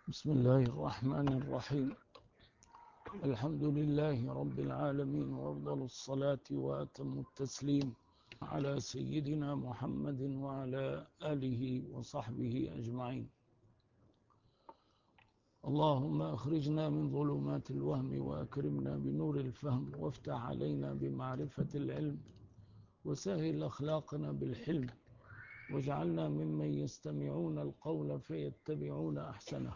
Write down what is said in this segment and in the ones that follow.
بسم الله الرحمن الرحيم. الحمد لله رب العالمين، وأفضل الصلاة وأتم التسليم على سيدنا محمد وعلى آله وصحبه أجمعين. اللهم أخرجنا من ظلمات الوهم وأكرمنا بنور الفهم، وافتح علينا بمعرفة العلم، وسهل أخلاقنا بالحلم، واجعلنا ممن يستمعون القول فيتبعون أحسنه.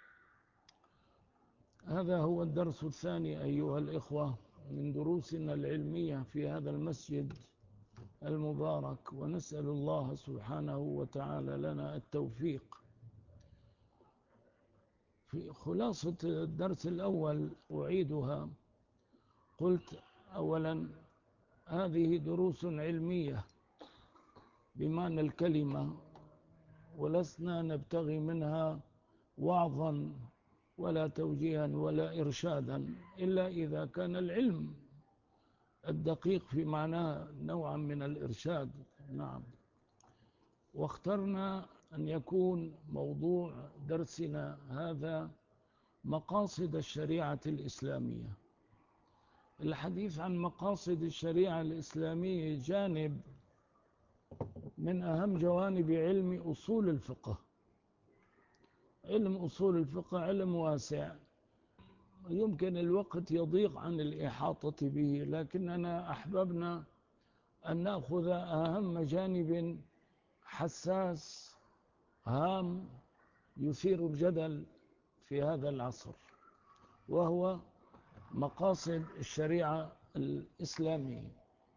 هذا هو الدرس الثاني أيها الإخوة من دروسنا العلمية في هذا المسجد المبارك، ونسأل الله سبحانه وتعالى لنا التوفيق. في خلاصة الدرس الأول أعيدها. قلت أولا هذه دروس علمية بمعنى الكلمة، ولسنا نبتغي منها وعظا ولا توجيها ولا إرشادا، إلا إذا كان العلم الدقيق في معناه نوعا من الإرشاد. نعم. واخترنا أن يكون موضوع درسنا هذا مقاصد الشريعة الإسلامية. الحديث عن مقاصد الشريعة الإسلامية جانب من أهم جوانب علم أصول الفقه. علم أصول الفقه علم واسع، يمكن الوقت يضيق عن الإحاطة به، لكننا أحببنا أن نأخذ أهم جانب حساس هام يثير الجدل في هذا العصر، وهو مقاصد الشريعة الإسلامية.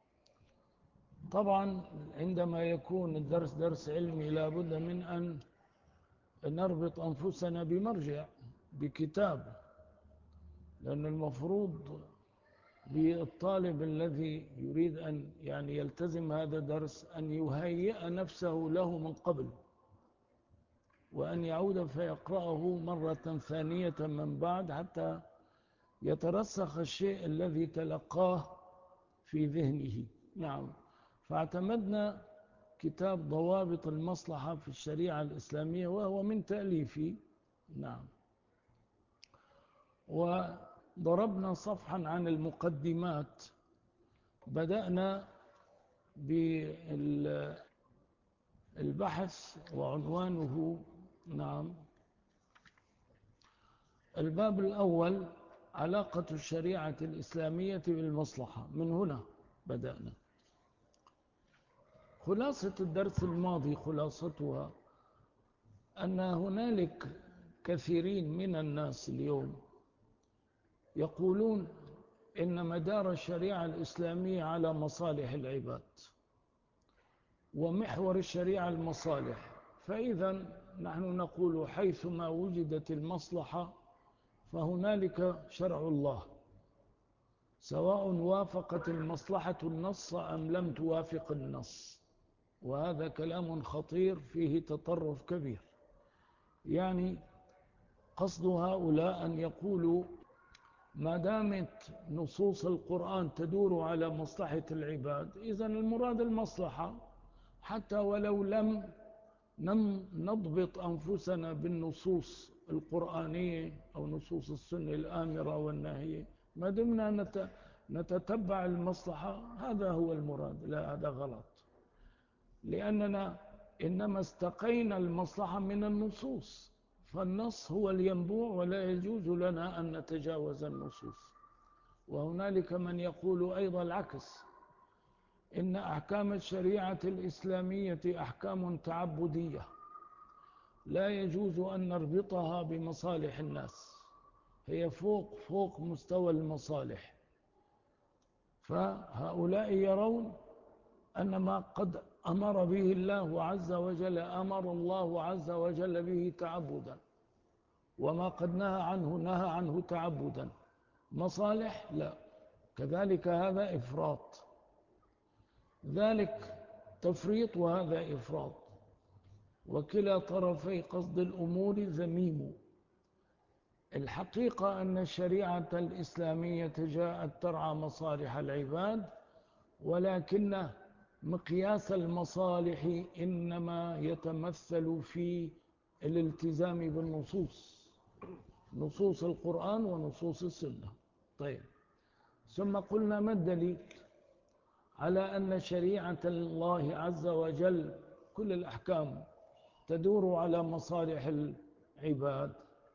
طبعا عندما يكون الدرس درس علمي لابد من أن نربط أنفسنا بمرجع، بكتاب، لأن المفروض بالطالب الذي يريد أن يلتزم هذا الدرس أن يهيئ نفسه له من قبل، وأن يعود فيقرأه مرة ثانية من بعد حتى يترسخ الشيء الذي تلقاه في ذهنه. نعم. فاعتمدنا كتاب ضوابط المصلحة في الشريعة الإسلامية، وهو من تأليفي. نعم. وضربنا صفحا عن المقدمات. بدأنا بالبحث وعنوانه. نعم. الباب الأول: علاقة الشريعة الإسلامية بالمصلحة. من هنا بدأنا. خلاصة الدرس الماضي خلاصتها أن هنالك كثيرين من الناس اليوم يقولون إن مدار الشريعة الإسلامية على مصالح العباد، ومحور الشريعة المصالح. فإذا نحن نقول حيثما وجدت المصلحة فهنالك شرع الله، سواء وافقت المصلحة النص أم لم توافق النص. وهذا كلام خطير فيه تطرف كبير. يعني قصد هؤلاء أن يقولوا ما دامت نصوص القرآن تدور على مصلحة العباد، إذن المراد المصلحة، حتى ولو لم نضبط أنفسنا بالنصوص القرآنية أو نصوص السنة الآمرة والنهي، ما دمنا نتتبع المصلحة، هذا هو المراد. لا، هذا غلط، لأننا إنما استقينا المصلحة من النصوص، فالنص هو الينبوع، ولا يجوز لنا أن نتجاوز النصوص. وهنالك من يقول أيضا العكس، إن أحكام الشريعة الإسلامية أحكام تعبدية، لا يجوز أن نربطها بمصالح الناس، هي فوق مستوى المصالح. فهؤلاء يرون أن ما قد أمر به الله عز وجل أمر الله عز وجل به تعبدا، وما قد نهى عنه تعبدا. مصالح لا، كذلك هذا إفراط، ذلك تفريط وهذا إفراط، وكلا طرفي قصد الأمور ذميم. الحقيقة أن الشريعة الإسلامية جاءت ترعى مصالح العباد، ولكن مقياس المصالح إنما يتمثل في الالتزام بالنصوص. نصوص القرآن ونصوص السنة. طيب، ثم قلنا ما الدليل على أن شريعة الله عز وجل كل الأحكام تدور على مصالح العباد؟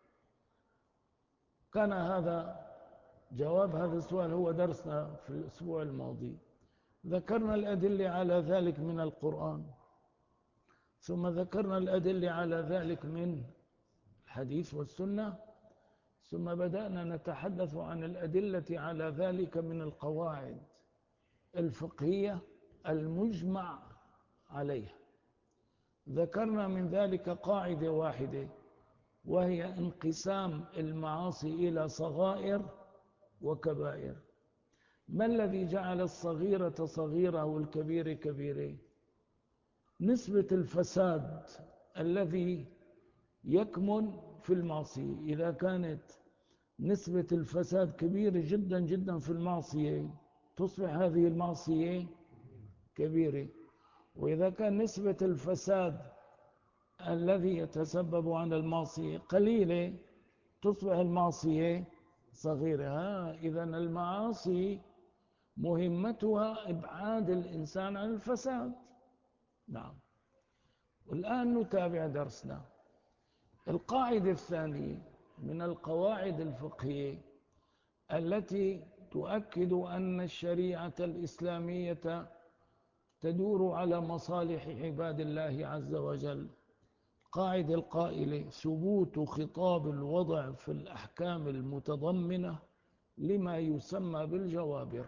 كان هذا جواب هذا السؤال هو درسنا في الأسبوع الماضي. ذكرنا الأدلة على ذلك من القرآن، ثم ذكرنا الأدلة على ذلك من الحديث والسنة، ثم بدأنا نتحدث عن الأدلة على ذلك من القواعد الفقهية المجمع عليها. ذكرنا من ذلك قاعدة واحدة، وهي انقسام المعاصي إلى صغائر وكبائر. ما الذي جعل الصغيرة صغيرة والكبيرة كبيرة؟ نسبة الفساد الذي يكمن في المعصية. إذا كانت نسبة الفساد كبيرة جدا جدا في المعصية، تصبح هذه المعصية كبيرة. وإذا كان نسبة الفساد الذي يتسبب عن المعصية قليلة، تصبح المعصية صغيرة. إذن المعاصي مهمتها إبعاد الإنسان عن الفساد. نعم. والآن نتابع درسنا. القاعدة الثانية من القواعد الفقهية التي تؤكد أن الشريعة الإسلامية تدور على مصالح عباد الله عز وجل، قاعدة القائلة ثبوت خطاب الوضع في الأحكام المتضمنة لما يسمى بالجوابر.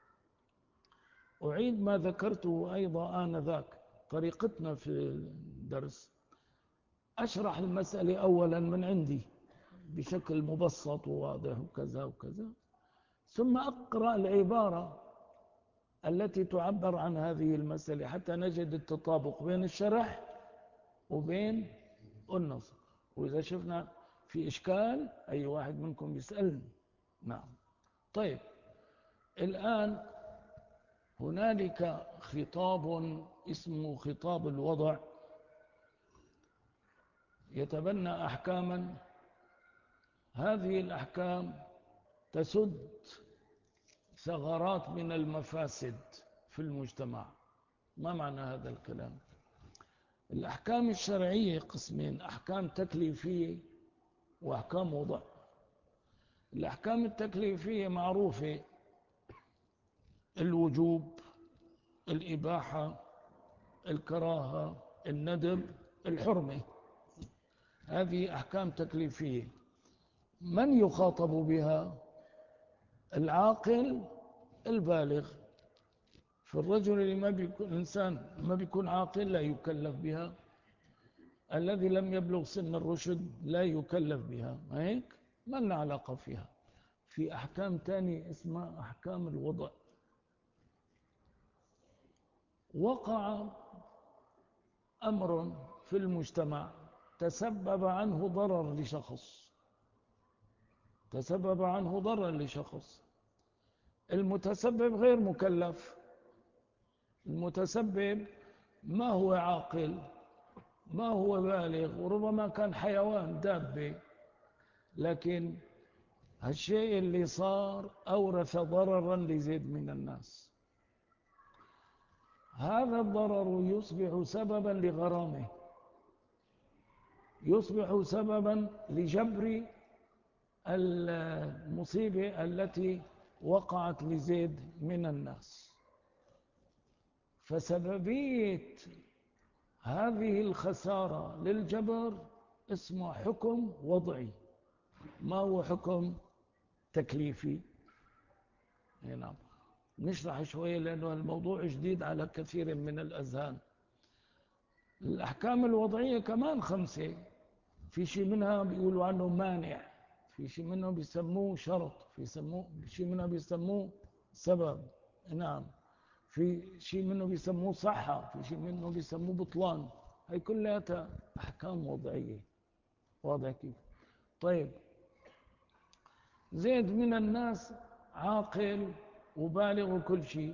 أعيد ما ذكرته أيضا آنذاك. طريقتنا في الدرس أشرح المسألة أولا من عندي بشكل مبسط وواضح وكذا وكذا، ثم أقرأ العبارة التي تعبر عن هذه المسألة حتى نجد التطابق بين الشرح وبين النص. وإذا شفنا في إشكال أي واحد منكم يسألني. نعم. طيب، الآن هنالك خطاب اسمه خطاب الوضع يتبنى أحكاما. هذه الأحكام تسد ثغرات من المفاسد في المجتمع. ما معنى هذا الكلام؟ الأحكام الشرعية قسمين: أحكام تكليفية وأحكام وضع. الأحكام التكليفية معروفة: الوجوب، الإباحة، الكراهة، الندب، الحرمة. هذه أحكام تكليفية. من يخاطب بها؟ العاقل البالغ. فالرجل اللي ما بيكون إنسان ما بيكون عاقل لا يكلف بها. الذي لم يبلغ سن الرشد لا يكلف بها. ما هيك؟ ما لنا علاقة فيها. في أحكام تانية اسمها أحكام الوضع. وقع أمر في المجتمع تسبب عنه ضرر لشخص، تسبب عنه ضرر لشخص. المتسبب غير مكلف. المتسبب ما هو عاقل، ما هو بالغ، وربما كان حيوان دابة، لكن هالشيء اللي صار أورث ضررا لزيد من الناس. هذا الضرر يصبح سببا لغرامه، يصبح سببا لجبر المصيبة التي وقعت لزيد من الناس. فسببية هذه الخسارة للجبر اسمه حكم وضعي. ما هو حكم تكليفي؟ نعم. نشرح شوية لأنه الموضوع جديد على كثير من الأذهان. الأحكام الوضعية كمان 5. في شيء منها بيقولوا عنه مانع، في شيء منه بيسموه شرط، في شيء منه بيسموه سبب. نعم. في شيء منه بيسموه صحة، في شيء منه بيسموه بطلان. هي كلها أحكام وضعية. واضح كيف؟ طيب، زيد من الناس عاقل وبالغ وكل شيء،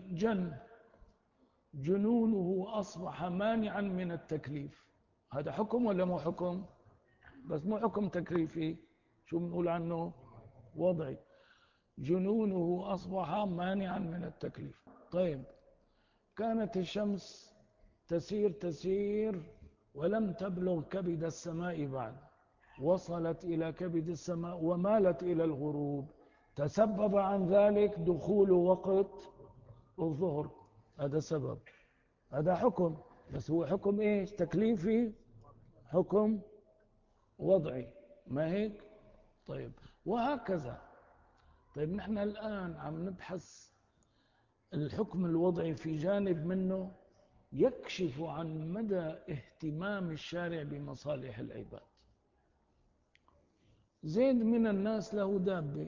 جنونه أصبح مانعا من التكليف. هذا حكم ولا مو حكم؟ بس مو حكم تكليفي. شو بنقول عنه؟ وضعي. جنونه أصبح مانعا من التكليف. طيب، كانت الشمس تسير ولم تبلغ كبد السماء بعد، وصلت إلى كبد السماء ومالت إلى الغروب، تسبب عن ذلك دخول وقت الظهر. هذا سبب، هذا حكم، بس هو حكم إيش؟ تكليفي، حكم وضعي، ما هيك؟ طيب، وهكذا. طيب، نحن الآن عم نبحث الحكم الوضعي في جانب منه يكشف عن مدى اهتمام الشارع بمصالح العباد. زيد من الناس له دابة،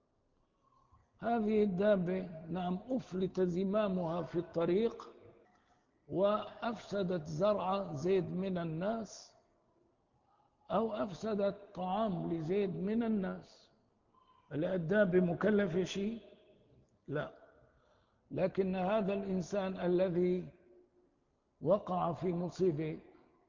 هذه الدابة نعم أفلت زمامها في الطريق وأفسدت زرع زيد من الناس، أو أفسدت طعام لزيد من الناس. الدابة مكلفة شيء؟ لا، لكن هذا الإنسان الذي وقع في مصيبة،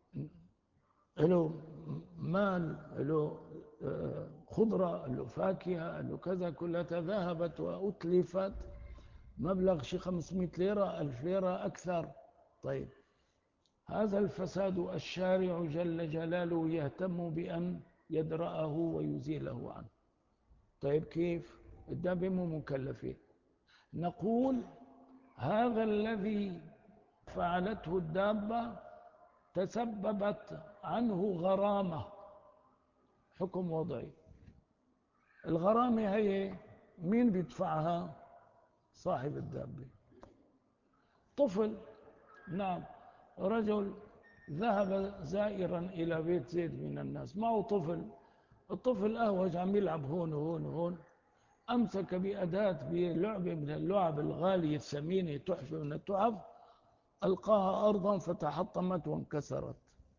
له مال، له خضرة، له فاكهة، له كذا، كلها ذهبت وأتلفت، مبلغ شي 500 ليرة، 1000 ليرة، أكثر. طيب، هذا الفساد الشارع جل جلاله يهتم بأن يدرأه ويزيله عنه. طيب، كيف؟ الدابة مو مكلفة. نقول هذا الذي فعلته الدابة تسببت عنه غرامة، حكم وضعي. الغرامة هي مين بيدفعها؟ صاحب الدابة. طفل، نعم، رجل ذهب زائرا إلى بيت زيد من الناس، معه طفل، الطفل أهوج عم يلعب هون وهون وهون، أمسك بأداة بلعبة من اللعب الغالية الثمينة، تحفة من التحف، ألقاها أرضا فتحطمت وانكسرت.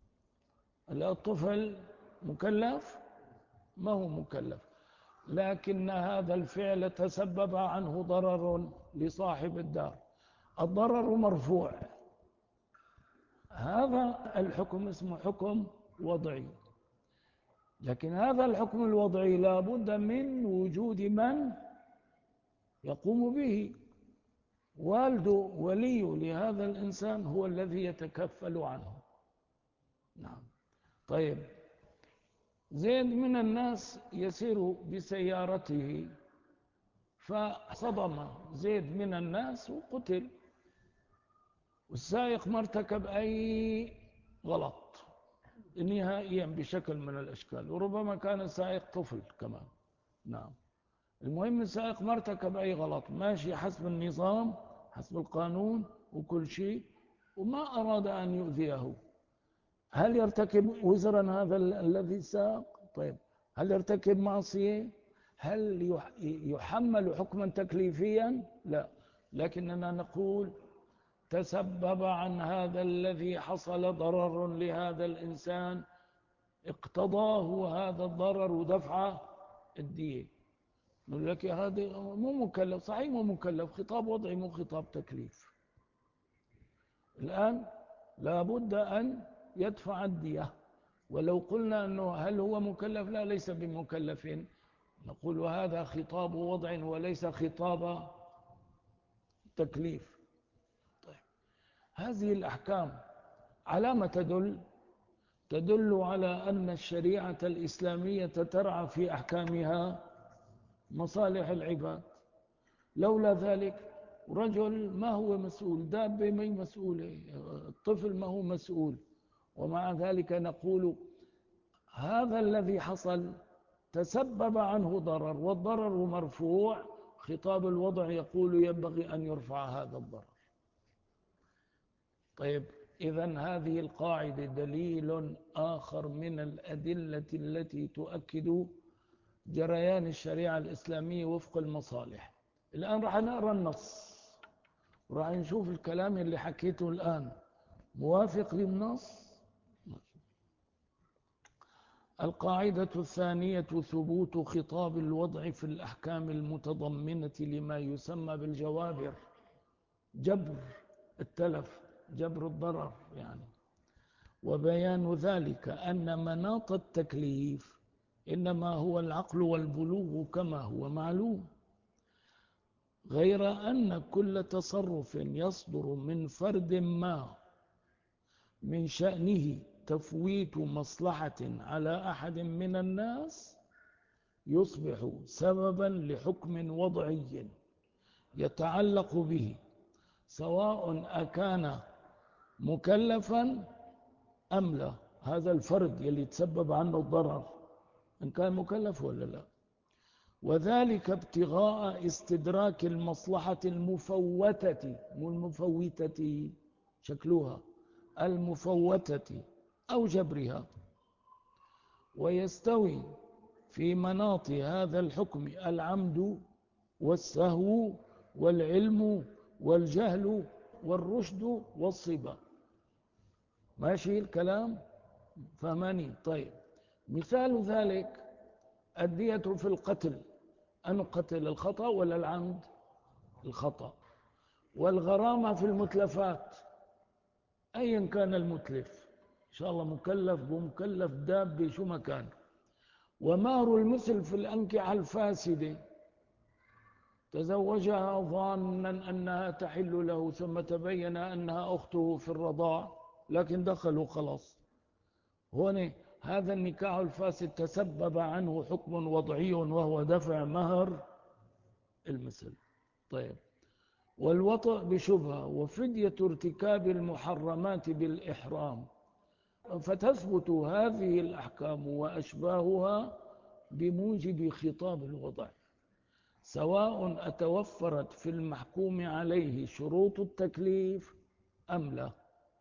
الطفل مكلف؟ ما هو مكلف، لكن هذا الفعل تسبب عنه ضرر لصاحب الدار، الضرر مرفوع. هذا الحكم اسمه حكم وضعي، لكن هذا الحكم الوضعي لا بد من وجود من يقوم به. والده ولي لهذا الإنسان هو الذي يتكفل عنه. نعم. طيب، زيد من الناس يسير بسيارته، فصدم زيد من الناس وقتل، والسائق ما ارتكب أي غلط نهائيا بشكل من الأشكال، وربما كان السائق طفل كمان. نعم. المهم السائق ما ارتكب أي غلط، ماشي حسب النظام، حسب القانون وكل شيء، وما أراد أن يؤذيه. هل يرتكب وزرا هذا الذي ساق؟ طيب، هل يرتكب معصية؟ هل يحمل حكما تكليفيا؟ لا، لكننا نقول تسبب عن هذا الذي حصل ضرر لهذا الإنسان، اقتضاه هذا الضرر دفع الدية. نقول لك هذا مو مكلف، صحيح مو مكلف، خطاب وضعي مو خطاب تكليف. الآن لابد أن يدفع الدية، ولو قلنا أنه هل هو مكلف؟ لا، ليس بمكلف، نقول هذا خطاب وضع وليس خطاب تكليف. طيب، هذه الأحكام على ما تدل على أن الشريعة الإسلامية ترعى في أحكامها مصالح العباد. لولا ذلك رجل ما هو مسؤول، دابة ما هي مسؤولة، الطفل ما هو مسؤول، ومع ذلك نقول هذا الذي حصل تسبب عنه ضرر، والضرر مرفوع، خطاب الوضع يقول ينبغي أن يرفع هذا الضرر. طيب، إذن هذه القاعدة دليل آخر من الأدلة التي تؤكد جريان الشريعة الإسلامية وفق المصالح. الآن راح نقرأ النص، وراح نشوف الكلام اللي حكيته الآن موافق للنص. القاعدة الثانية ثبوت خطاب الوضع في الأحكام المتضمنة لما يسمى بالجوابر، جبر التلف، جبر الضرر يعني. وبيان ذلك أن مناط التكليف إنما هو العقل والبلوغ كما هو معلوم، غير أن كل تصرف يصدر من فرد ما من شأنه تفويت مصلحة على أحد من الناس يصبح سببا لحكم وضعي يتعلق به، سواء أكان مكلفا أم لا. هذا الفرد يلي تسبب عنه الضرر إن كان مكلف ولا لا، وذلك ابتغاء استدراك المصلحة المفوتة، مو المفوتة شكلها، المفوتة أو جبرها. ويستوي في مناط هذا الحكم العمد والسهو والعلم والجهل والرشد والصبا. ماشي الكلام؟ فهماني؟ طيب، مثال ذلك الدية في القتل، أن قتل الخطأ ولا العمد؟ الخطأ. والغرامة في المتلفات أيا كان المتلف، إن شاء الله مكلف بمكلف داب شو مكان. ومهر المثل في الأنكحة الفاسدة، تزوجها ظانا أنها تحل له ثم تبين أنها أخته في الرضاع لكن دخلوا خلاص، هنا هذا النكاح الفاسد تسبب عنه حكم وضعي وهو دفع مهر المثل. طيب، والوطأ بشبهة وفدية ارتكاب المحرمات بالإحرام، فتثبت هذه الأحكام وأشباهها بموجب خطاب الوضع، سواء أتوفرت في المحكوم عليه شروط التكليف أم لا.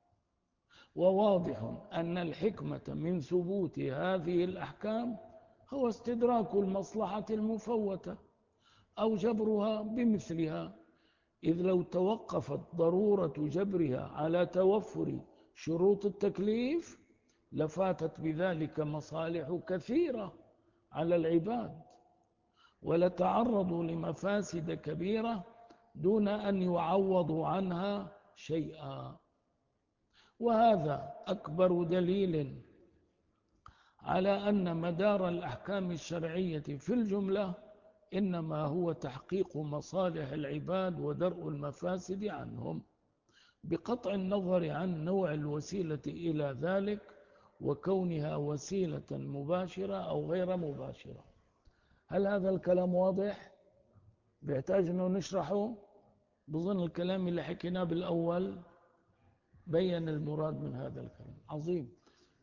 وواضح أن الحكمة من ثبوت هذه الأحكام هو استدراك المصلحة المفوتة أو جبرها بمثلها، إذ لو توقفت ضرورة جبرها على توفر شروط التكليف لفاتت بذلك مصالح كثيرة على العباد، ولتعرضوا لمفاسد كبيرة دون أن يعوضوا عنها شيئا. وهذا أكبر دليل على أن مدار الأحكام الشرعية في الجملة إنما هو تحقيق مصالح العباد ودرء المفاسد عنهم، بقطع النظر عن نوع الوسيلة إلى ذلك وكونها وسيلة مباشرة أو غير مباشرة. هل هذا الكلام واضح؟ بيحتاج أنه نشرحه؟ بظن الكلام اللي حكيناه بالأول بين المراد من هذا الكلام. عظيم.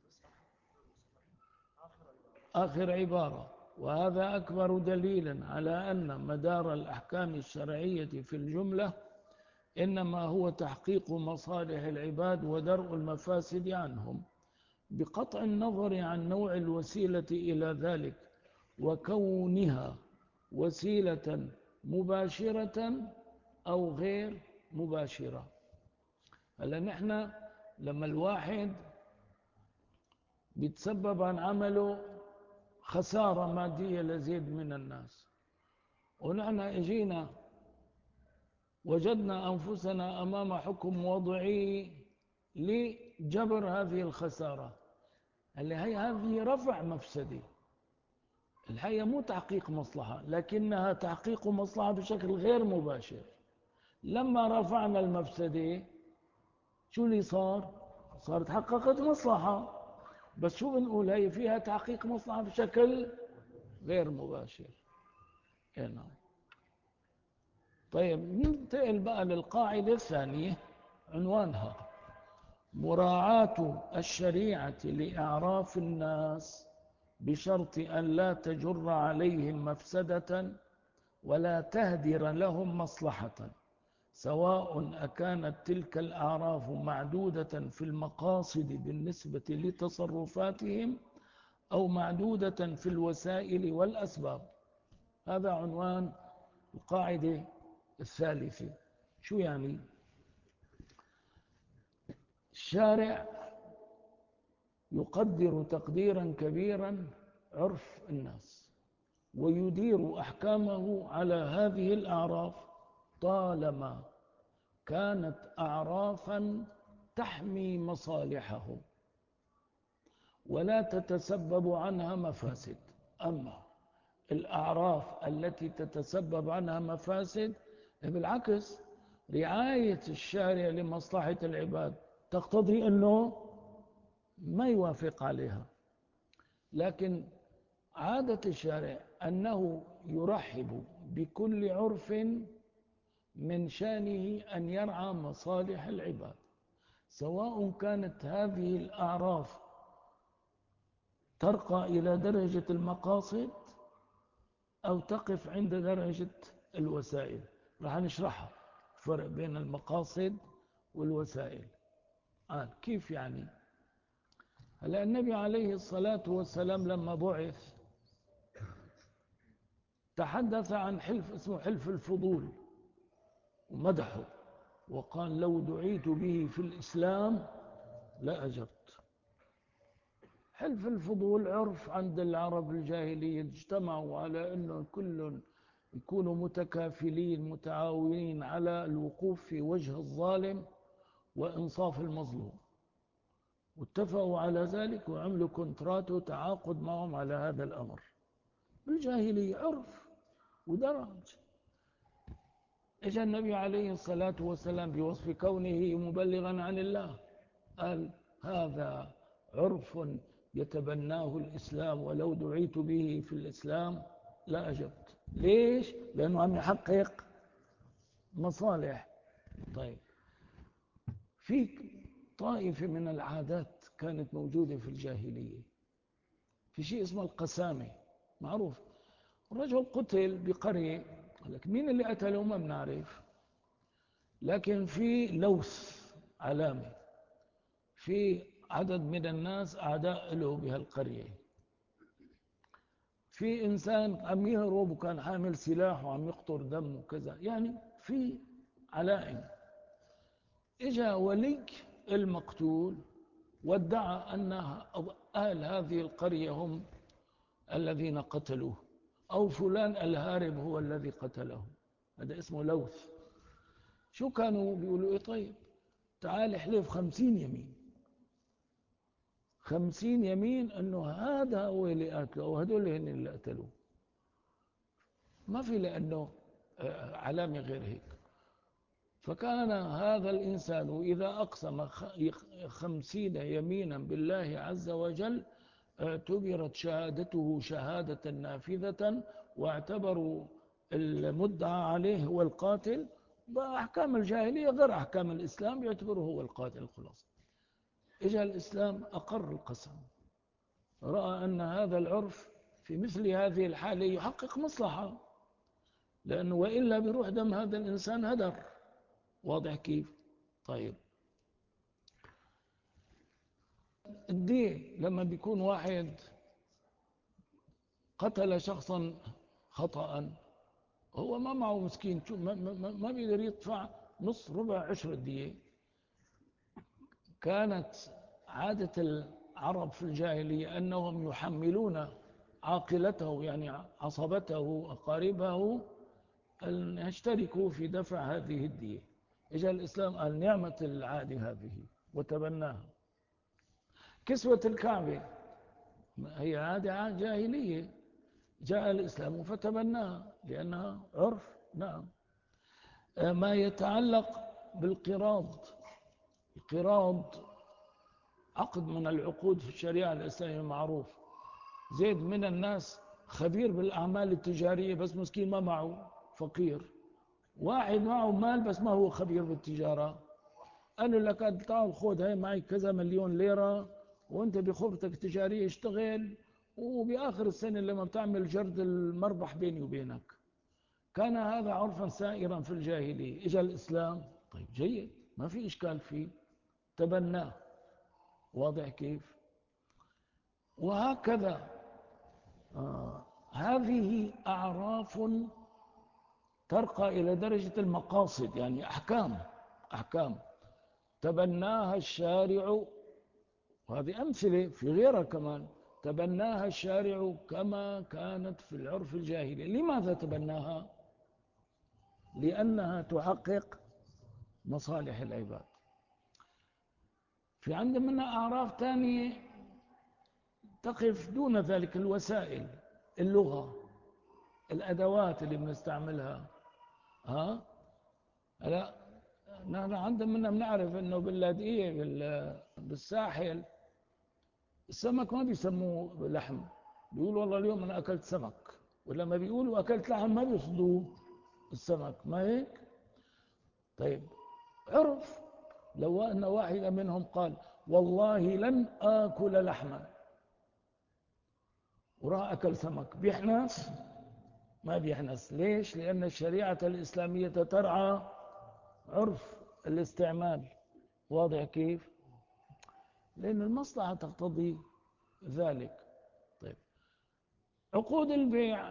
آخر عبارة: وهذا أكبر دليل على أن مدار الأحكام الشرعية في الجملة إنما هو تحقيق مصالح العباد ودرء المفاسد عنهم، بقطع النظر عن نوع الوسيلة إلى ذلك وكونها وسيلة مباشرة أو غير مباشرة. هلا نحن لما الواحد بيتسبب عن عمله خسارة مادية لزيد من الناس، ونحن اجينا وجدنا أنفسنا أمام حكم وضعي لجبر هذه الخسارة، اللي هذه رفع مفسدة، الحقيقة مو تحقيق مصلحة لكنها تحقيق مصلحة بشكل غير مباشر. لما رفعنا المفسدة شو اللي صار؟ صار تحققت مصلحة، بس شو بنقول؟ هي فيها تحقيق مصلحة بشكل غير مباشر. نعم. طيب، ننتقل بقى للقاعدة الثانية، عنوانها: مراعاة الشريعة لإعراف الناس بشرط أن لا تجر عليهم مفسدة ولا تهدر لهم مصلحة، سواء أكانت تلك الأعراف معدودة في المقاصد بالنسبة لتصرفاتهم أو معدودة في الوسائل والأسباب. هذا عنوان القاعدة الثالثة. شو يعني؟ الشارع يقدر تقديرا كبيرا عرف الناس ويدير أحكامه على هذه الأعراف طالما كانت أعرافا تحمي مصالحهم ولا تتسبب عنها مفاسد. أما الأعراف التي تتسبب عنها مفاسد بالعكس، رعاية الشارع لمصلحة العباد تقتضي أنه ما يوافق عليها. لكن عادة الشارع أنه يرحب بكل عرف من شأنه أن يرعى مصالح العباد، سواء كانت هذه الأعراف ترقى إلى درجة المقاصد أو تقف عند درجة الوسائل. راح نشرحها الفرق بين المقاصد والوسائل. كيف يعني؟ هلا النبي عليه الصلاة والسلام لما بعث تحدث عن حلف اسمه حلف الفضول ومدحه، وقال لو دعيت به في الإسلام لأجبت. حلف الفضول عرف عند العرب الجاهلية، اجتمعوا على أنه كل يكونوا متكافلين متعاونين على الوقوف في وجه الظالم وإنصاف المظلوم، واتفقوا على ذلك وعملوا كونترات وتعاقد معهم على هذا الأمر. بالجاهلية عرف ودرج. إجا النبي عليه الصلاة والسلام بوصف كونه مبلغا عن الله قال هذا عرف يتبناه الإسلام، ولو دعيت به في الإسلام لا أجبت. ليش؟ لأنه عم يحقق مصالح. طيب، في طائفة من العادات كانت موجودة في الجاهلية، في شيء اسمه القسامة معروف. رجل قتل بقرية، لك مين اللي قتله ما بنعرف، لكن في لوث علامة، في عدد من الناس أعداء له بهالقرية، في إنسان عم يهرب وكان حامل سلاح وعم يقطر دم وكذا، يعني في علائم. إجا ولي المقتول وادعى أن أهل هذه القرية هم الذين قتلوه، أو فلان الهارب هو الذي قتله. هذا اسمه لوث. شو كانوا بيقولوا؟ إيه طيب تعال احلف 50 يمين، 50 يمين أنه هذا هو اللي قتله أو هدول هن اللي قتلوه. ما في لأنه علامة غير هيك. فكان هذا الإنسان إذا أقسم 50 يمينا بالله عز وجل اعتبرت شهادته شهادة نافذة، واعتبروا المدعى عليه هو القاتل. بأحكام الجاهلية غير أحكام الإسلام، يعتبره هو القاتل خلاص. إجا الإسلام أقر القسم، رأى أن هذا العرف في مثل هذه الحالة يحقق مصلحة، لأنه وإلا بيروح دم هذا الإنسان هدر. واضح كيف؟ طيب، الدين لما بيكون واحد قتل شخصا خطأ، هو ما معه مسكين، ما بيقدر يدفع نص ربع عشر الدية. كانت عادة العرب في الجاهلية أنهم يحملون عاقلته يعني عصبته أقاربه أن يشتركوا في دفع هذه الدية. إجا الإسلام قال نعمة العادة هذه وتبناها. كسوة الكعبة هي عادة جاهلية، جاء الإسلام فتبناها لأنها عرف. نعم. ما يتعلق بالقراض، القراض عقد من العقود في الشريعة الإسلامية معروف. زيد من الناس خبير بالأعمال التجارية بس مسكين ما معه، فقير. واحد معه مال بس ما هو خبير بالتجارة، قالوا لك تعال خذ هاي معي كذا مليون ليرة وانت بخبرتك التجارية اشتغل، وبآخر السنة لما بتعمل جرد المربح بيني وبينك. كان هذا عرفا سائرا في الجاهلية. اجى الإسلام، طيب جيد، ما في إشكال فيه، تبناه. واضح كيف؟ وهكذا هذه أعراف ترقى إلى درجة المقاصد، يعني أحكام تبناها الشارع. وهذه أمثلة في غيرها كمان. تبناها الشارع كما كانت في العرف الجاهلي. لماذا تبناها؟ لأنها تحقق مصالح العباد. في عندنا أعراف ثانية تقف دون ذلك، الوسائل. اللغة، الأدوات اللي بنستعملها. ها لا، نحن عندنا بنعرف انه باللاذقية بالساحل السمك ما بيسموه لحم، بيقولوا والله اليوم انا اكلت سمك، ولما بيقولوا اكلت لحم ما بيقصدوا السمك، ما هيك؟ طيب عرف لو ان واحدا منهم قال والله لن اكل لحما وراح اكل سمك، بيحنس؟ ما بيحنس. ليش؟ لان الشريعة الاسلامية ترعى عرف الاستعمال. واضح كيف؟ لأن المصلحة تقتضي ذلك. طيب عقود البيع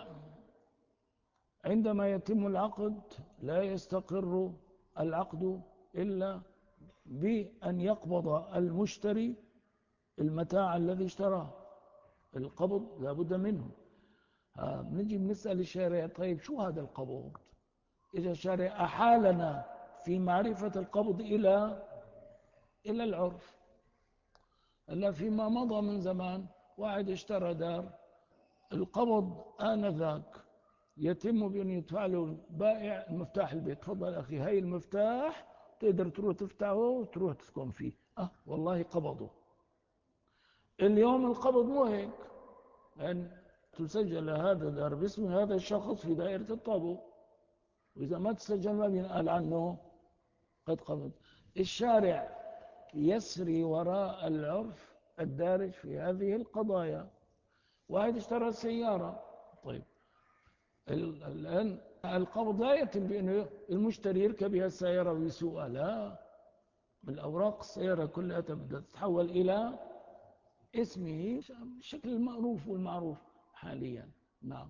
عندما يتم العقد لا يستقر العقد إلا بأن يقبض المشتري المتاع الذي اشتراه. القبض لا بد منه. نجي بنسأل الشارع طيب شو هذا القبض؟ إذا الشارع أحالنا في معرفة القبض إلى العرف. هلا فيما مضى من زمان واحد اشترى دار، القبض آنذاك يتم بأن يدفع له البائع المفتاح البيت، تفضل أخي هاي المفتاح تقدر تروح تفتحه وتروح تسكن فيه. والله قبضه. اليوم القبض مو هيك، أن تسجل هذا دار باسم هذا الشخص في دائرة الطابو، وإذا ما تسجل ما بينقال عنه قد قبض. الشارع يسري وراء العرف الدارج في هذه القضايا. واحد اشترى سيارة، طيب الآن القبض لا يتم بأنه المشتري يركب بها السيارة ويسوقها، لا، بالأوراق السيارة كلها تبدأ تتحول إلى اسمه بالشكل المألوف والمعروف حاليا. نعم.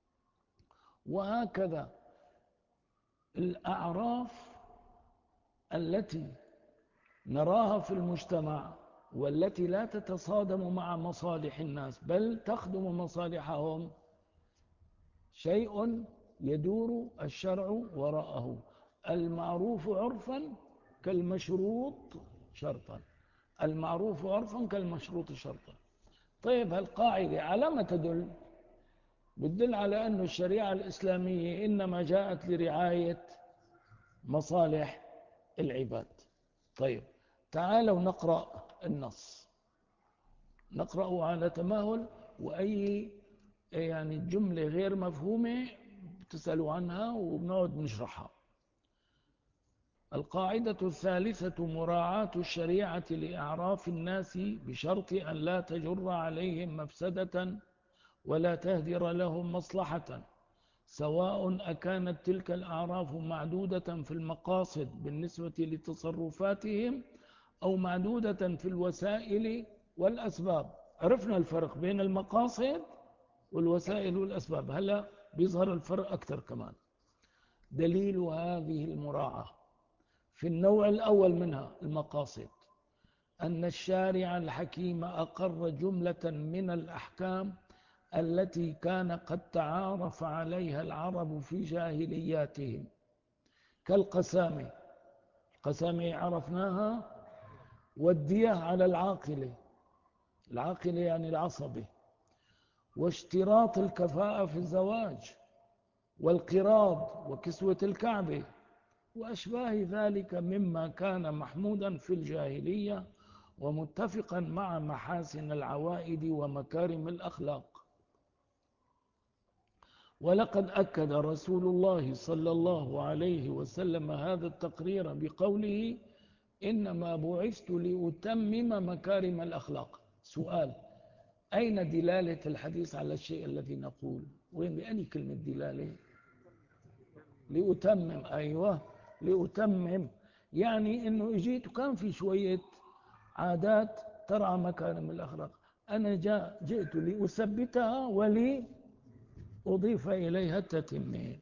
وهكذا الأعراف التي نراها في المجتمع والتي لا تتصادم مع مصالح الناس بل تخدم مصالحهم شيء يدور الشرع وراءه. المعروف عرفا كالمشروط شرطا، المعروف عرفا كالمشروط شرطا. طيب هالقاعدة على ما تدل؟ بتدل على أن الشريعة الإسلامية إنما جاءت لرعاية مصالح العباد. طيب تعالوا نقرأ النص، نقرأه على تماهل، وأي يعني جملة غير مفهومة بتسألوا عنها وبنقعد نشرحها. القاعدة الثالثة مراعاة الشريعة لأعراف الناس بشرط أن لا تجر عليهم مفسدة ولا تهدر لهم مصلحة، سواء أكانت تلك الأعراف معدودة في المقاصد بالنسبة لتصرفاتهم أو معدودة في الوسائل والأسباب. عرفنا الفرق بين المقاصد والوسائل والأسباب، هلا بيظهر الفرق أكثر كمان. دليل هذه المراعاة في النوع الأول منها المقاصد أن الشارع الحكيم أقر جملة من الأحكام التي كان قد تعارف عليها العرب في جاهلياتهم كالقسامة، القسامة عرفناها، والدية على العاقلة، العاقلة يعني العصبة، واشتراط الكفاءة في الزواج، والقراض وكسوة الكعبة وأشباه ذلك مما كان محمودا في الجاهلية ومتفقا مع محاسن العوائد ومكارم الأخلاق. ولقد أكد رسول الله صلى الله عليه وسلم هذا التقرير بقوله إنما بعثت لأتمم مكارم الأخلاق. سؤال: أين دلالة الحديث على الشيء الذي نقول؟ وين بأني كلمة دلالة؟ لأتمم، أيوة لأتمم، يعني إنه إجيت وكان في شوية عادات ترعى مكارم الأخلاق، أنا جئت لأثبتها ولأضيف إليها التتمين.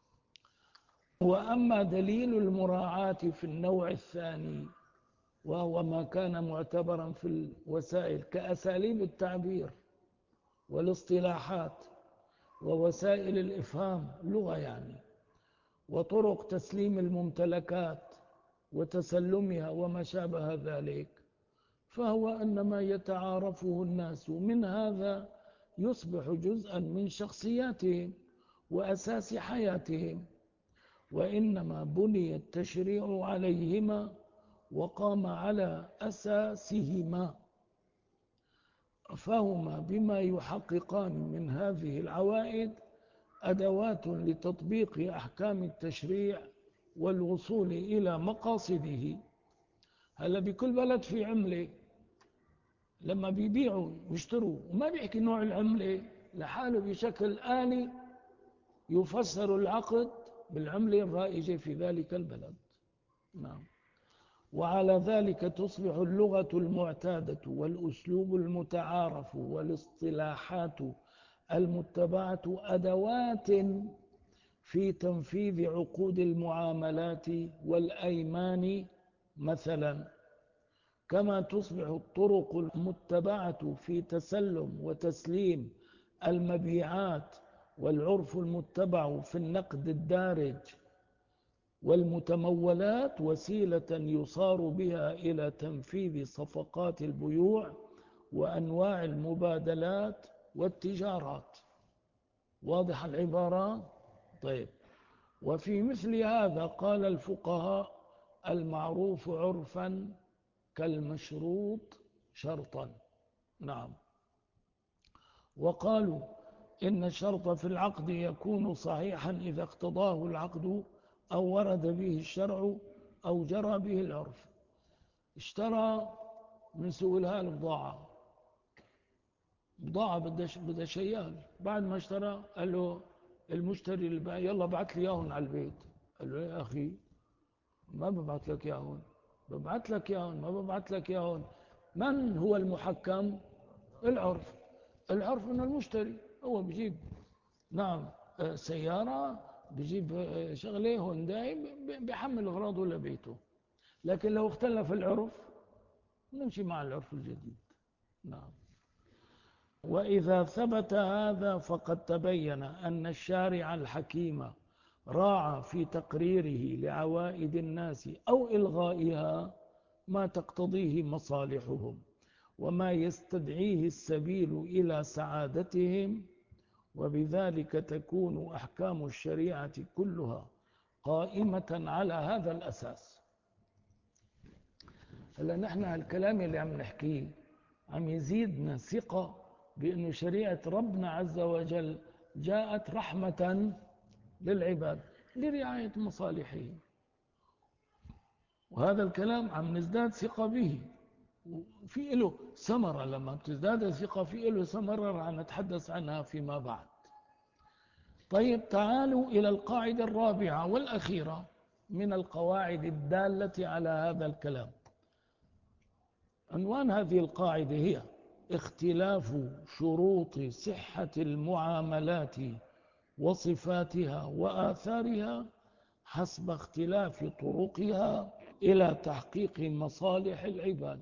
وأما دليل المراعاة في النوع الثاني وهو ما كان معتبرا في الوسائل كأساليب التعبير والاصطلاحات ووسائل الإفهام، لغة يعني، وطرق تسليم الممتلكات وتسلمها وما شابه ذلك، فهو أن ما يتعارفه الناس من هذا يصبح جزءا من شخصياتهم وأساس حياتهم، وإنما بني التشريع عليهما وقام على أساسهما، فهما بما يحققان من هذه العوائد أدوات لتطبيق أحكام التشريع والوصول إلى مقاصده. هلا بكل بلد في عملة، لما بيبيعوا ويشتروا وما بيحكي نوع العملة لحاله بشكل آلي، يفسر العقد بالعملة الرائجة في ذلك البلد. نعم. وعلى ذلك تصبح اللغة المعتادة والأسلوب المتعارف والاصطلاحات المتبعة أدوات في تنفيذ عقود المعاملات والأيمان مثلا، كما تصبح الطرق المتبعة في تسلم وتسليم المبيعات والعرف المتبع في النقد الدارج والمتمولات وسيلة يصار بها إلى تنفيذ صفقات البيوع وأنواع المبادلات والتجارات. واضح العبارة؟ طيب. وفي مثل هذا قال الفقهاء: المعروف عرفا كالمشروط شرطا. نعم. وقالوا إن الشرط في العقد يكون صحيحا إذا اقتضاه العقد أو ورد به الشرع أو جرى به العرف. اشترى من سوق الهال بضاعة بدها شيال، بعد ما اشترى قال له المشتري البائع: يلا بعت لي اياهم على البيت. قال له: يا أخي ما ببعت لك اياهم، ببعت لك اياهم ما ببعت لك اياهم. من هو المحكم؟ العرف. العرف من المشتري هو بيجيب، نعم، سيارة، بيجيب شغلة هونداي، بيحمل أغراضه لبيته. لكن لو اختلف العرف نمشي مع العرف الجديد. نعم. وإذا ثبت هذا فقد تبين أن الشارع الحكيم راعى في تقريره لعوائد الناس أو إلغائها ما تقتضيه مصالحهم وما يستدعيه السبيل إلى سعادتهم، وبذلك تكون أحكام الشريعة كلها قائمة على هذا الأساس. هلا نحن الكلام اللي عم نحكيه عم يزيدنا ثقة بأن شريعة ربنا عز وجل جاءت رحمة للعباد لرعاية مصالحهم، وهذا الكلام عم نزداد ثقة به، وفي له ثمرة. لما تزداد الثقة في له ثمرة رح نتحدث عنها فيما بعد. طيب، تعالوا إلى القاعدة الرابعة والأخيرة من القواعد الدالة على هذا الكلام. عنوان هذه القاعدة هي: اختلاف شروط صحة المعاملات وصفاتها وآثارها حسب اختلاف طرقها إلى تحقيق مصالح العباد.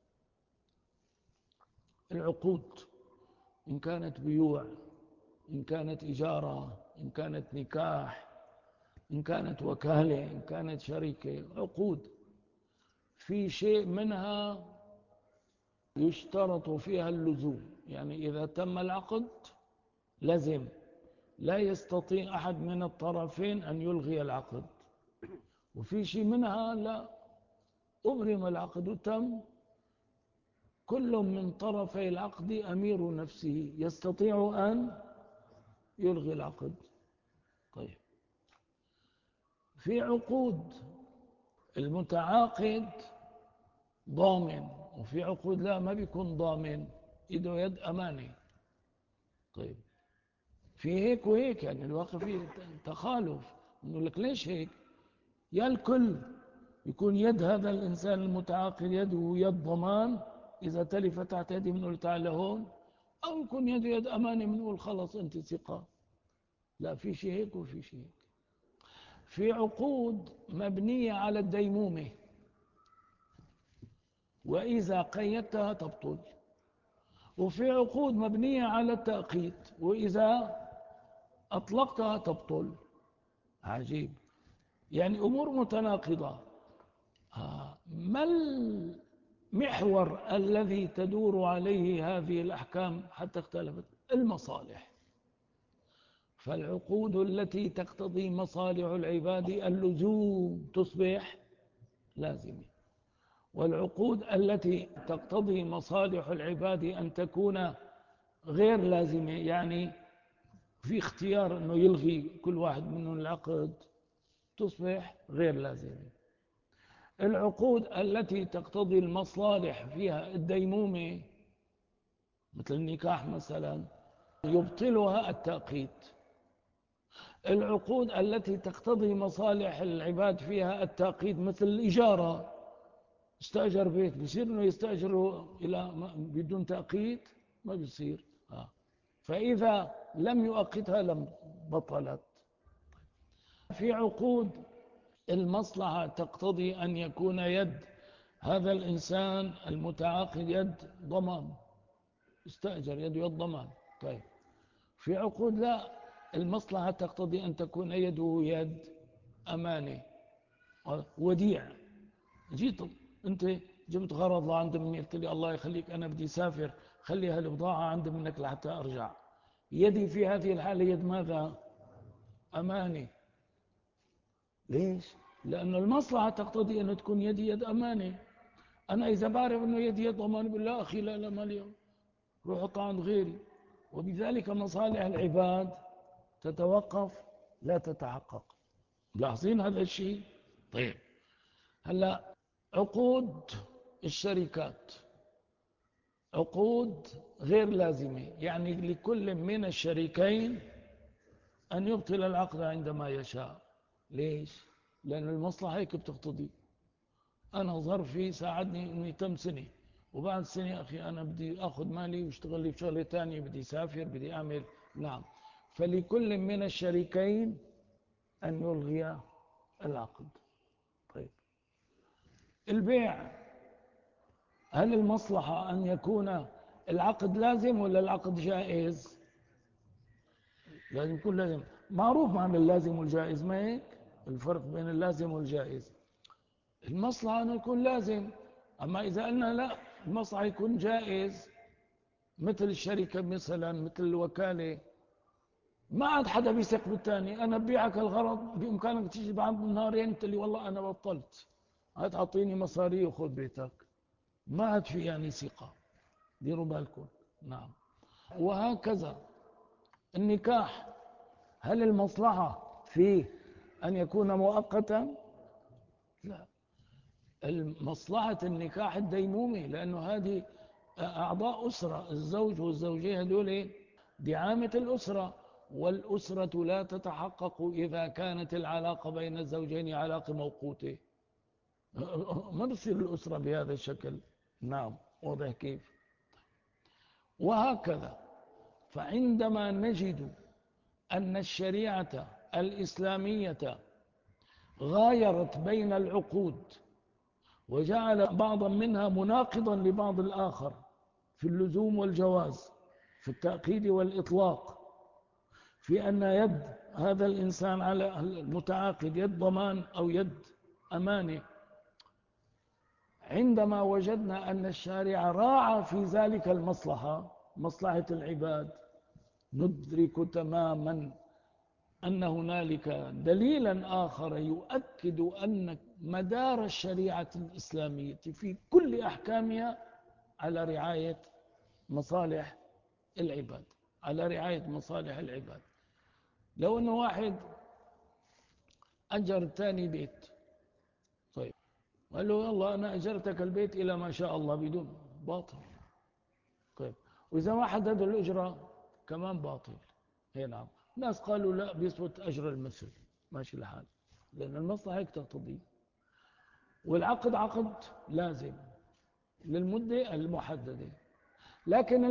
العقود، إن كانت بيوع، إن كانت إجارة، إن كانت نكاح، إن كانت وكالة، إن كانت شركة، عقود في شيء منها يشترط فيها اللزوم، يعني إذا تم العقد لازم، لا يستطيع أحد من الطرفين أن يلغي العقد. وفي شيء منها لا، أبرم العقد وتم، كل من طرفي العقد أمير نفسه يستطيع أن يلغي العقد. طيب، في عقود المتعاقد ضامن، وفي عقود لا، ما بيكون ضامن، إيده يد أمانة. طيب، في هيك وهيك، يعني الواقع فيه تخالف. نقول لك ليش هيك؟ يا الكل يكون يد هذا الإنسان المتعاقد يده يد ضمان، إذا تلف تحت يدي بنقول تعال هون، أو يكون يده يد أمانة بنقول خلص أنت ثقة. لا، في شيء هيك وفي شيء هيك. في عقود مبنية على الديمومة، وإذا قيدتها تبطل. وفي عقود مبنية على التأقيت، وإذا أطلقتها تبطل. عجيب، يعني أمور متناقضة. ما المحور الذي تدور عليه هذه الأحكام حتى اختلفت؟ المصالح. فالعقود التي تقتضي مصالح العباد اللزوم تصبح لازمة، والعقود التي تقتضي مصالح العباد أن تكون غير لازمة، يعني في اختيار أنه يلغي كل واحد منهم العقد، تصبح غير لازمة. العقود التي تقتضي المصالح فيها الديمومة مثل النكاح مثلا يبطلها التأقيت. العقود التي تقتضي مصالح العباد فيها التأقيت مثل الإجارة، استأجر بيت بيصير انه يستأجره بدون تأقيت؟ ما بيصير. فإذا لم يؤقتها لم بطلت. في عقود المصلحة تقتضي أن يكون يد هذا الإنسان المتعاقد يد ضمان، استأجر يد ضمان. طيب في عقود لا، المصلحة تقتضي أن تكون يده يد أمانة وديع. جيت أنت جبت غرض عند مني، قلت لي الله يخليك أنا بدي سافر، خلي هالبضاعة عند منك لحتى أرجع. يدي في هذه الحالة يد ماذا؟ أمانة. ليش؟ لأن المصلحة تقتضي أن تكون يدي يد أمانة. أنا إذا بعرف أنه يدي يد أمانة بالله أخي لا لا ما اليوم روح حطها عند غيري، وبذلك مصالح العباد تتوقف لا تتحقق. ملاحظين هذا الشيء؟ طيب هلا عقود الشركات عقود غير لازمة، يعني لكل من الشريكين أن يبطل العقد عندما يشاء. ليش؟ لأن المصلحة هيك بتقتضي. أنا ظرفي ساعدني أني تم سنة، وبعد سنة أخي أنا بدي أخذ مالي واشتغل لي بشغلة تانية، بدي أسافر بدي أعمل. نعم، فلكل من الشريكين أن يلغي العقد. طيب البيع، هل المصلحة أن يكون العقد لازم ولا العقد جائز؟ لازم يكون لازم. معروف معنى اللازم والجائز، ما هيك الفرق بين اللازم والجائز؟ المصلحة أنه يكون لازم، أما إذا قلنا لا المصلحة يكون جائز مثل الشركة مثلا مثل الوكالة، ما عاد حدا بيثق بالثاني. أنا ببيعك الغرض بإمكانك تيجي بعد نهارين تقول لي والله أنا بطلت، هات أعطيني مصاري وخذ بيتك. ما عاد في يعني ثقة، ديروا بالكم. نعم. وهكذا النكاح، هل المصلحة فيه أن يكون مؤقتا؟ لا، المصلحة النكاح الديمومي، لأنه هذه أعضاء أسرة، الزوج والزوجين هذول دعامة الأسرة، والأسرة لا تتحقق إذا كانت العلاقة بين الزوجين علاقة موقوتة. ما بصير الأسرة بهذا الشكل. نعم، واضح كيف؟ وهكذا. فعندما نجد أن الشريعة الإسلامية غايرت بين العقود وجعل بعضا منها مناقضا لبعض الآخر في اللزوم والجواز، في التأكيد والإطلاق، في أن يد هذا الإنسان على المتعاقد يد ضمان أو يد أمانة، عندما وجدنا أن الشارع راعى في ذلك المصلحة، مصلحة العباد، ندرك تماما أن هنالك دليلا آخر يؤكد أن مدار الشريعة الإسلامية في كل أحكامها على رعاية مصالح العباد، على رعاية مصالح العباد. لو أنه واحد أجر تاني بيت، طيب قال له والله أنا أجرتك البيت إلى ما شاء الله بدون باطل. طيب وإذا ما حدد الأجرة كمان باطل. هي نعم، ناس قالوا لا بيثبت أجر المثل، ماشي الحال، لأن المصلحة هيك تقتضي. والعقد عقد لازم للمدة المحددة. لكن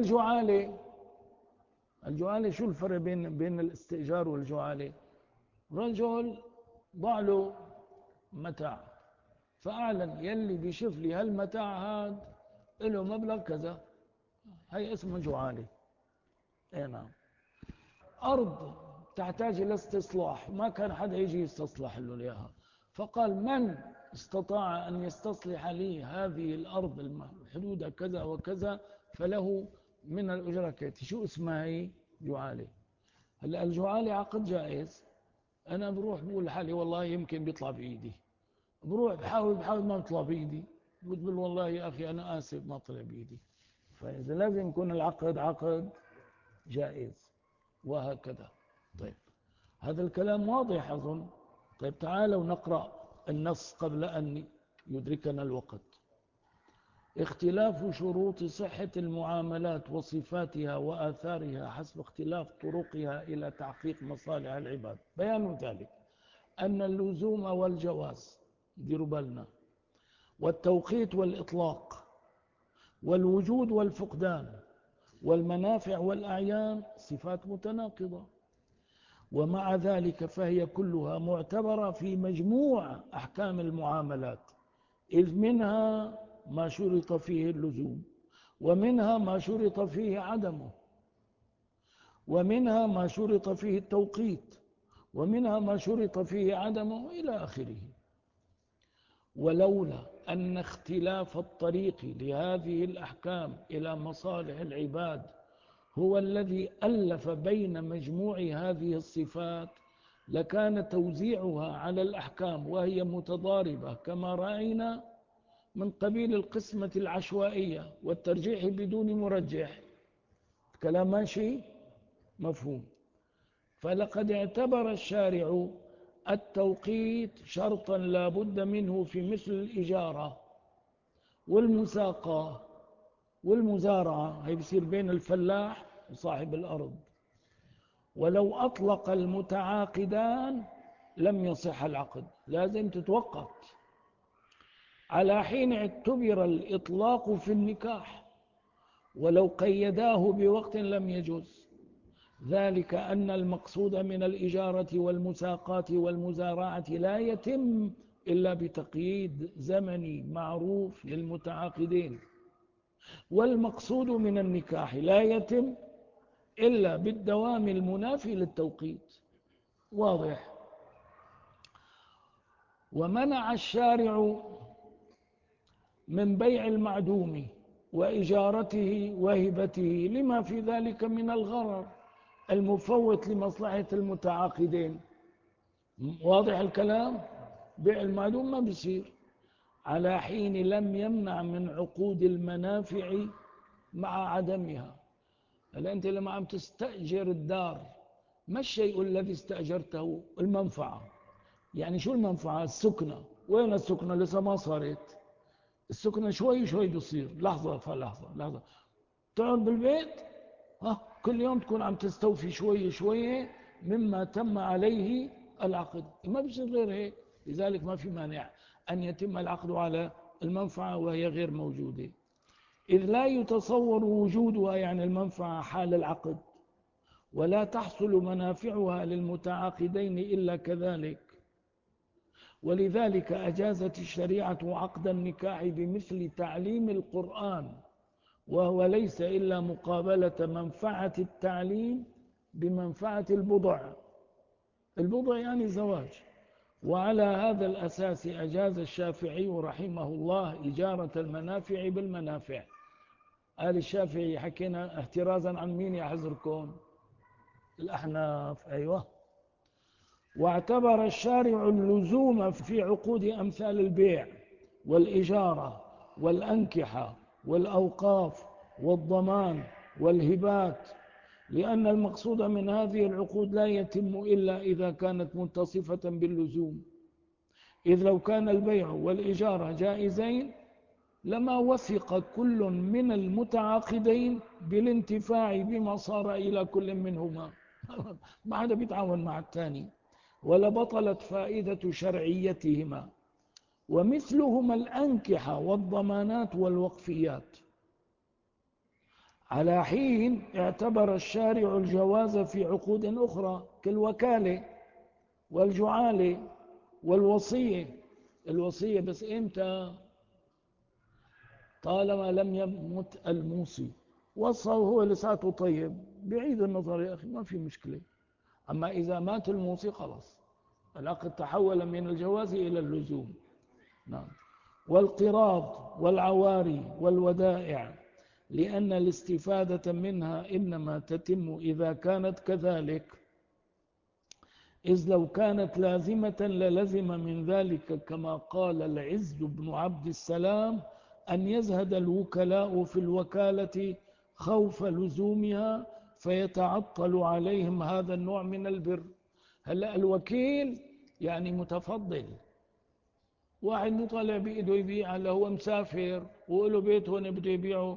الجعالة شو الفرق بين الاستئجار والجعالة؟ رجل ضع له متاع فأعلن يلي بيشوف لي هالمتاع هاد له مبلغ كذا، هي اسمها جعالة. اي نعم. أرض تحتاج إلى استصلاح، ما كان حدا يجي يستصلح له إياها، فقال من استطاع أن يستصلح لي هذه الأرض حدودها كذا وكذا فله من الأجرة كيتي. شو اسمها هي؟ جعالة. هلا الجعالة عقد جائز. أنا بروح بقول لحالي والله يمكن بيطلع بإيدي، بروح بحاول ما بيطلع بإيدي، بقول والله يا أخي أنا آسف ما طلع بإيدي. فإذا لازم يكون العقد عقد جائز وهكذا. طيب هذا الكلام واضح أظن. طيب تعالوا نقرأ النص قبل أن يدركنا الوقت. اختلاف شروط صحة المعاملات وصفاتها وآثارها حسب اختلاف طرقها إلى تحقيق مصالح العباد. بيان ذلك أن اللزوم والجواز، ديروا بالنا، والتوقيت والإطلاق، والوجود والفقدان، والمنافع والأعيان صفات متناقضة، ومع ذلك فهي كلها معتبرة في مجموع أحكام المعاملات، إذ منها ما شرط فيه اللزوم، ومنها ما شرط فيه عدمه، ومنها ما شرط فيه التوقيت، ومنها ما شرط فيه عدمه إلى آخره. ولولا أن اختلاف الطريق لهذه الأحكام إلى مصالح العباد هو الذي ألف بين مجموع هذه الصفات لكان توزيعها على الأحكام وهي متضاربة كما رأينا من قبيل القسمة العشوائية والترجيح بدون مرجح. كلام ماشي مفهوم. فلقد اعتبر الشارع التوقيت شرطا لا بد منه في مثل الإجارة والمساقة والمزارعة، هي بيصير بين الفلاح وصاحب الأرض. ولو أطلق المتعاقدان لم يصح العقد، لازم تتوقت. على حين اعتبر الإطلاق في النكاح، ولو قيداه بوقت لم يجوز، ذلك أن المقصود من الإجارة والمساقات والمزارعة لا يتم إلا بتقييد زمني معروف للمتعاقدين، والمقصود من النكاح لا يتم إلا بالدوام المنافي للتوقيت. واضح. ومنع الشارع من بيع المعدوم وإجارته وهبته لما في ذلك من الغرر المفوت لمصلحة المتعاقدين. واضح الكلام؟ بيع المعدوم ما بيصير، على حين لم يمنع من عقود المنافع مع عدمها. هل أنت لما عم تستأجر الدار ما الشيء الذي استأجرته؟ المنفعة. يعني شو المنفعة؟ السكنة. وين السكنة؟ لسه ما صارت السكنة، شوي شوي بيصير، لحظة فلحظة لحظة. تقعد بالبيت كل يوم تكون عم تستوفي شوي شوي مما تم عليه العقد، ما بيصير غير هيك. لذلك ما في مانع أن يتم العقد على المنفعة وهي غير موجودة، إذ لا يتصور وجودها يعني المنفعة حال العقد، ولا تحصل منافعها للمتعاقدين إلا كذلك. ولذلك أجازت الشريعة عقد النكاح بمثل تعليم القرآن، وهو ليس إلا مقابلة منفعة التعليم بمنفعة البضع. البضع يعني الزواج. وعلى هذا الأساس أجاز الشافعي رحمه الله إجارة المنافع بالمنافع. قال الشافعي، حكينا احترازا عن مين يا حزركم؟ الأحناف. أيوة. واعتبر الشارع اللزوم في عقود أمثال البيع والإجارة والأنكحة والأوقاف والضمان والهبات، لأن المقصود من هذه العقود لا يتم إلا إذا كانت متصفة باللزوم، إذ لو كان البيع والإجارة جائزين لما وثق كل من المتعاقدين بالانتفاع بما صار إلى كل منهما ما حدا بيتعاون مع الثاني، ولبطلت فائدة شرعيتهما. ومثلهما الأنكحة والضمانات والوقفيات. على حين اعتبر الشارع الجواز في عقود أخرى كالوكالة والجعالة والوصية. الوصية بس إمتى؟ طالما لم يمت الموصي، وصى وهو لساته طيب، بعيد النظر يا أخي ما في مشكلة. أما إذا مات الموصي خلاص العقد تحول من الجواز إلى اللزوم. نعم. والقراض والعواري والودائع لأن الاستفادة منها إنما تتم إذا كانت كذلك، إذ لو كانت لازمة للزم من ذلك كما قال العز بن عبد السلام أن يزهد الوكلاء في الوكالة خوف لزومها فيتعطل عليهم هذا النوع من البر. هلأ الوكيل يعني متفضل، واحد مطلع بإيده يبيع، هلا هو مسافر وله بيت هون بده يبيعه،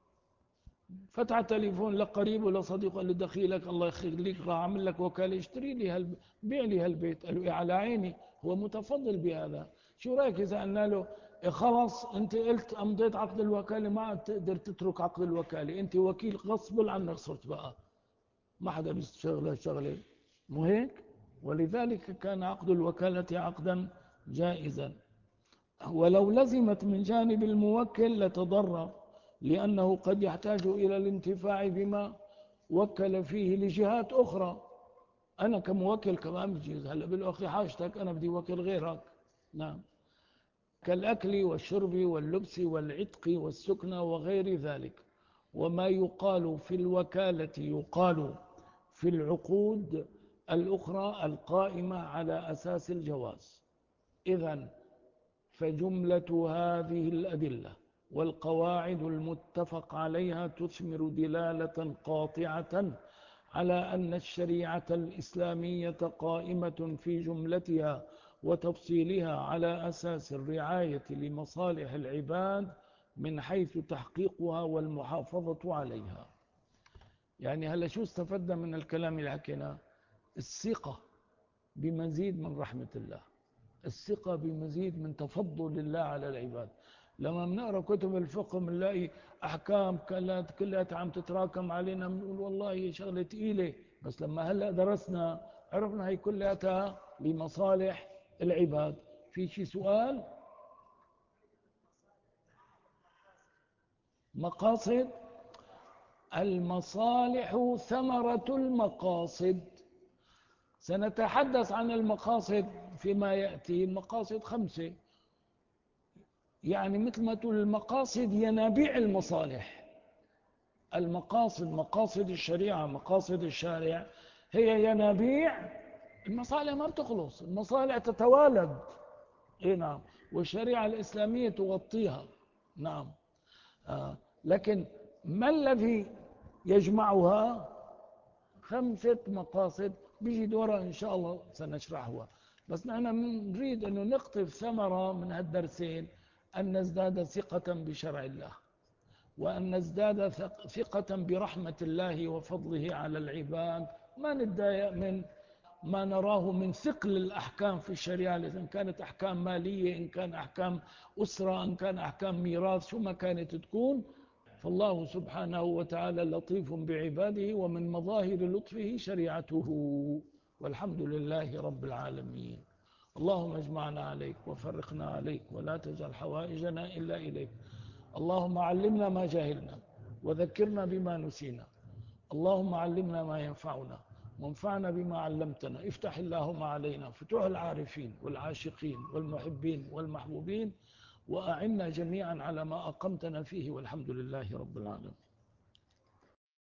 فتح تليفون لقريب ولا صديق قال له دخيلك الله يخليك راح اعمل لك وكاله اشتري لي بيع لي هالبيت. قال له إيه على عيني، هو متفضل بهذا. شو رايك اذا قلنا له إيه خلاص انت قلت امضيت عقد الوكاله، ما عاد تقدر تترك عقد الوكاله، انت وكيل غصب عنك صرت بقى، ما حدا بيشتغل هالشغله، مو هيك؟ ولذلك كان عقد الوكاله عقدا جائزا. ولو لزمت من جانب الموكل لتضرر، لأنه قد يحتاج إلى الانتفاع بما وكل فيه لجهات أخرى. أنا كموكل كمان بجيز هلا بالأخي حاجتك أنا بدي وكل غيرك. نعم، كالأكل والشرب واللبس والعتق والسكنى وغير ذلك. وما يقال في الوكالة يقال في العقود الأخرى القائمة على أساس الجواز. إذن فجملة هذه الأدلة والقواعد المتفق عليها تثمر دلالة قاطعة على أن الشريعة الإسلامية قائمة في جملتها وتفصيلها على أساس الرعاية لمصالح العباد من حيث تحقيقها والمحافظة عليها. يعني هلا شو استفدنا من الكلام اللي حكيناه؟ الثقة بمزيد من رحمة الله، الثقة بمزيد من تفضل الله على العباد. لما بنقرا كتب الفقه بنلاقي احكام كلها عم تتراكم علينا، بنقول والله شغله ثقيله، بس لما هلا درسنا عرفنا هي كلها لمصالح العباد. في شي سؤال؟ مقاصد المصالح ثمرة المقاصد. سنتحدث عن المقاصد فيما يأتي. المقاصد 5، يعني مثل ما تقول المقاصد ينابيع المصالح. المقاصد مقاصد الشريعة، مقاصد الشارع هي ينابيع المصالح، ما بتخلص، المصالح تتوالد. إيه نعم، والشريعة الإسلامية تغطيها. نعم. لكن ما الذي يجمعها؟ 5 مقاصد بيجي دورها إن شاء الله سنشرحها. بس نحن نريد أنه نقطف ثمرة من هالدرسين، أن نزداد ثقة بشرع الله، وأن نزداد ثقة برحمة الله وفضله على العباد. ما نتضايق من ما نراه من ثقل الأحكام في الشريعة، إن كانت أحكام مالية، إن كان أحكام أسرة، إن كان أحكام ميراث، شو ما كانت تكون. فالله سبحانه وتعالى لطيف بعباده، ومن مظاهر لطفه شريعته، والحمد لله رب العالمين. اللهم اجمعنا عليك وفرقنا عليك، ولا تجعل حوائجنا إلا إليك. اللهم علمنا ما جهلنا وذكرنا بما نسينا. اللهم علمنا ما ينفعنا وانفعنا بما علمتنا. افتح اللهم علينا فتوح العارفين والعاشقين والمحبين والمحبوبين، وأعنا جميعا على ما أقمتنا فيه، والحمد لله رب العالمين.